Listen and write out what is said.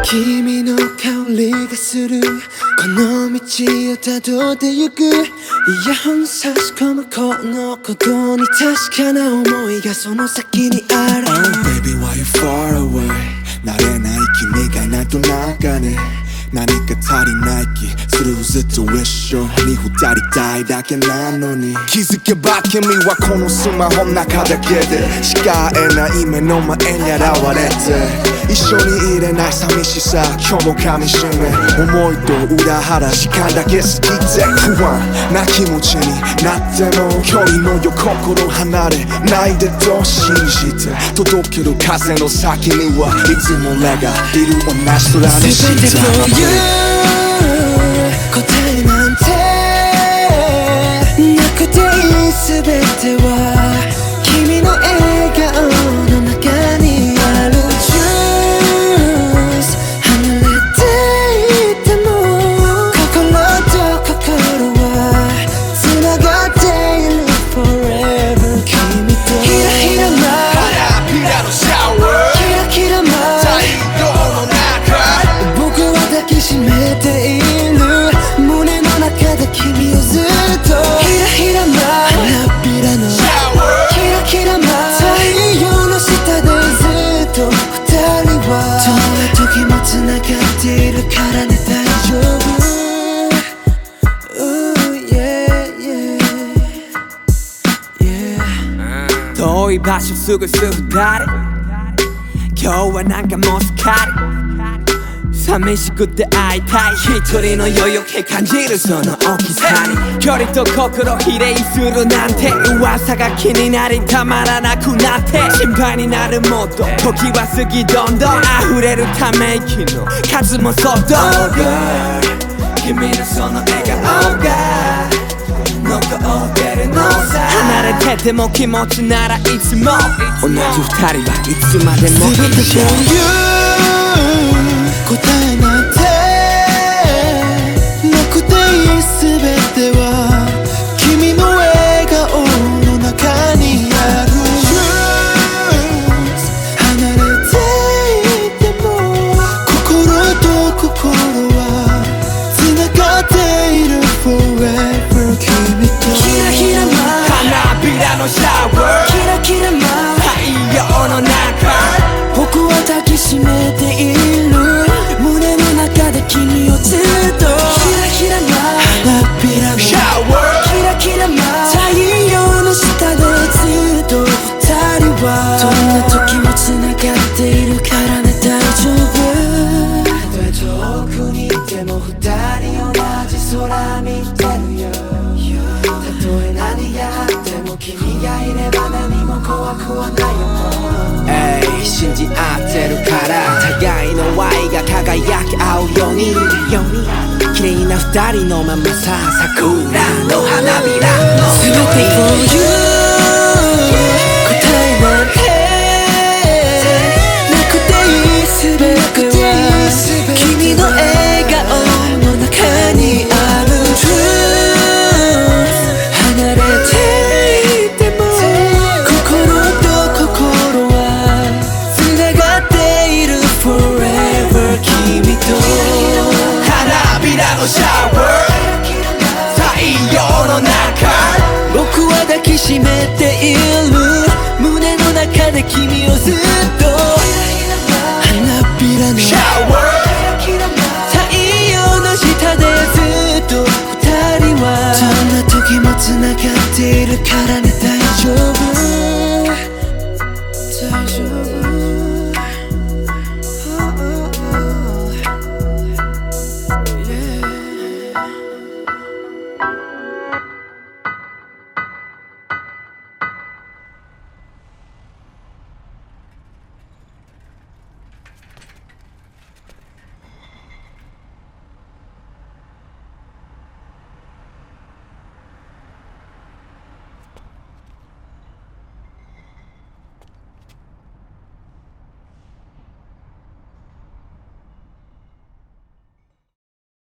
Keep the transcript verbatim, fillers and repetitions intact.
君の香りがするこの道をたどってゆくイヤホン差し込むこのことに確かな思いがその先にある Oh baby why you far away 慣れない君がいないとなんかね何か足りない気するずっと一緒に二人たいだけなのに気づけば君はこのスマホの中だけでしか会えない目の前に現れて一緒にいれない寂しさ今日も噛みしめ思いと裏腹時間だけ過ぎて不安な気持ちになっても距離のよ心離れないでと信じて届ける風の先にはいつも俺がいる同じ空にした答えなんてなくていい全ては君の笑顔の中にある Just 離れていても心と心は繋がっている Forever 君とひらひら舞う花びらのシャワーキラキラ舞う太陽の中僕は抱きしめている胸の中で君をずっとひらひら舞う花びらのシャワーキラキラ舞う太陽の下でずっと二人はどんな時も繋がっているからね大丈夫 Ooh, yeah, yeah, yeah. 遠い場所すぐすぐ二人今日はなんかもうすっかり寂しくて会いたい一人の余裕気感じるその大きさに距離と心比例するなんて噂が気になりたまらなくなって心配になるもっと時は過ぎどんどん溢れるため息の数もそっと Oh girl 君のその笑顔が残ってるのさ離れてても気持ちならいつも同じ二人はいつまでも一緒答えなんてなくていい全ては君の笑顔の中にある Just 離れていても心と心は繋がっている Forever 君とひらひら舞う花びらのシャワーキラキラ舞う太陽の中僕は抱きしめている胸の中で君をずっとひらひら舞う花びらのシャワーキラキラ舞う太陽の下でずっと二人はどんな時も繋がっているからね大丈夫たとえ遠くにいても二人同じ空見てるよたとえ何があっても君がいれば何も怖くはないよ Ay, 信じ合ってるから互いの愛が輝き合うように綺麗な二人のままさ桜の花びらの全て For you